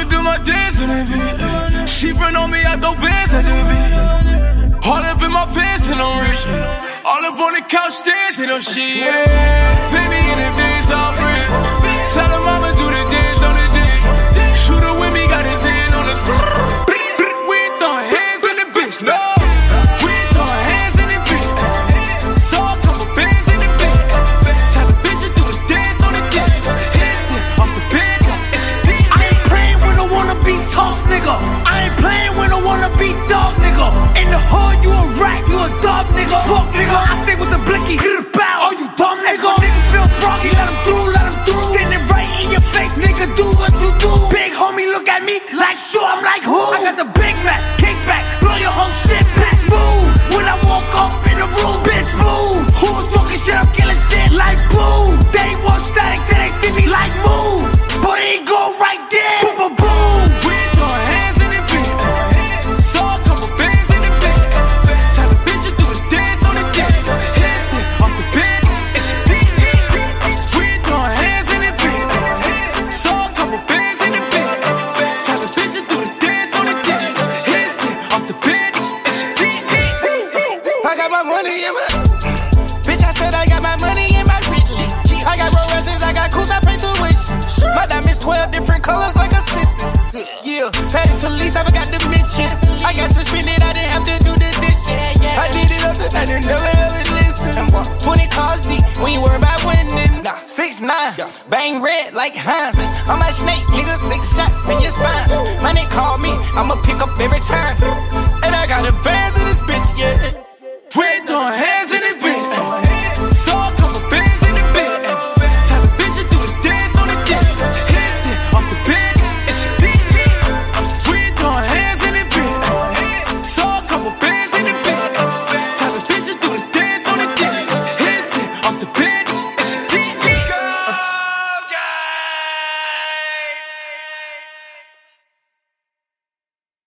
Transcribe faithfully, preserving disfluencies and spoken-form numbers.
I'ma do my dance in the beat. She friend on me, I throw bands at the beat. All up in my pants and I'm rich. All up on the couch dancing on shit. Yeah. Pay me in advance, I'll bring. Tell her mama do the dance on the day. Shooter with me, got his hand on the stick. We ain't throwing hands in the bitch, no. We ain't throwing hands in the bitch. Throw a couple bands in the bitch. Tell a bitch to do the dance on the dick. Hands in off the bed, and she beat. I ain't playing when I wanna be tough, nigga. I ain't playing when I wanna be dog, nigga. In the hood, you a rat, you a dog, nigga. Fuck, nigga. I stay with the blicky. Get it bow. Oh, you dumb, nigga. Nigga feel froggy, let him through, let him through. Standing right in your face, nigga. Do what you do. Big homie, look at me like sure. I'm like who? I got the Big Mac, kickback, blow your whole shit, bitch. Move. When I walk up in the room, bitch, move. Who was talking shit? I'm killing shit like boom. They want static till they see me like move. But it go right there. Boom, boom, boom. We ain't throwing hands in the bitch. Throw a couple bands in the bitch. Tell a bitch to do the dance on the dick. Hands in off the bed, and she beat me. We ain't throwing hands in the bitch. Throw a couple bands in the bitch. Tell a bitch to do the dance on the dick. Hands in off the bed, and she beat me. I got my money in my bitch. I said I got my money in my Ridley. I got Rolexes, I got cools, I pay tuition. My diamonds twelve different colors like a sissy. Yeah, Patty Felice, I forgot to mention. I got suspended, I didn't have to do the dishes. I did it up and I didn't never ever listen. Twenty cars deep, when you worry about winning. Nah, six nine, bang red like Heinz. I'm a snake, nigga, six shots in your spine. Money call me, I'ma pick up every time. And I got the bands in this bitch, yeah. We ain't throwing hands in the